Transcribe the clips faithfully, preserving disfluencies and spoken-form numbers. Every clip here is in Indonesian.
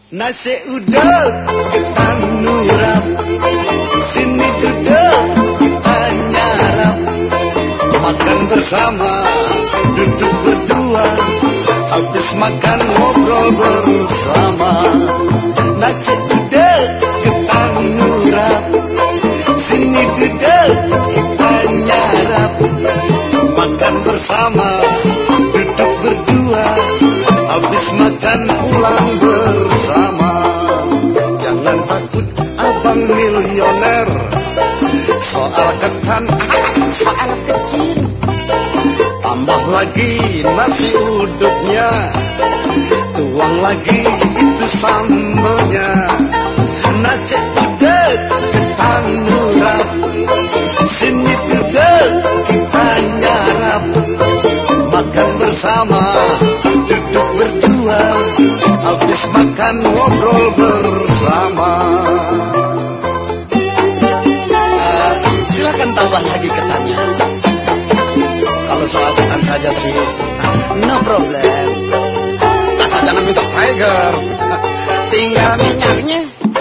Nasi uduk kita nurap, sini duduk kita nyarap, makan bersama, duduk berdua, habis makan ngobrol bersama. Nasi uduk kita nurap, sini duduk kita nyarap, makan bersama, duduk berdua, habis makan pulang bersama. Jangan takut abang milioner, soal ketan, soal kecil. Tambah lagi nasi uduknya, tuang lagi itu sambelnya. Nasi uduk ketan nurap, sini duduk kita nyarap, makan bersama, duduk berdua, habis makan ngobrol bersama. Uh, silakan tambah lagi ketannya. Kalau soal ketan saja sih, no problem. Asal jangan minta tiger, tinggal minyaknya.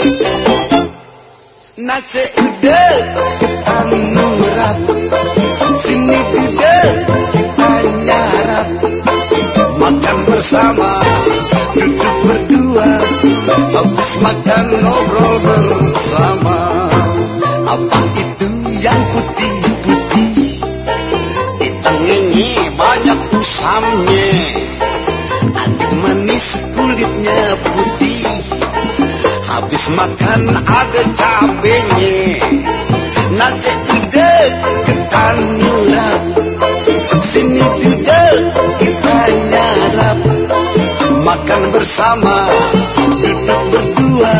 Nasi uduk ketan nurap, sini duduk kita nyarap, makan bersama, duduk berdua, habis makan ngobrol bersama. Apa itu yang putih-putih? Hitam ini banyak usamnya, adik manis kulitnya putih, habis makan ada cabenya. Nasi uduk ketan nurap, sini duduk kita nyarap, makan bersama, duduk berdua,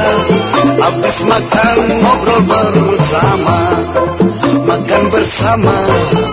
habis makan ngobrol bersama, makan bersama.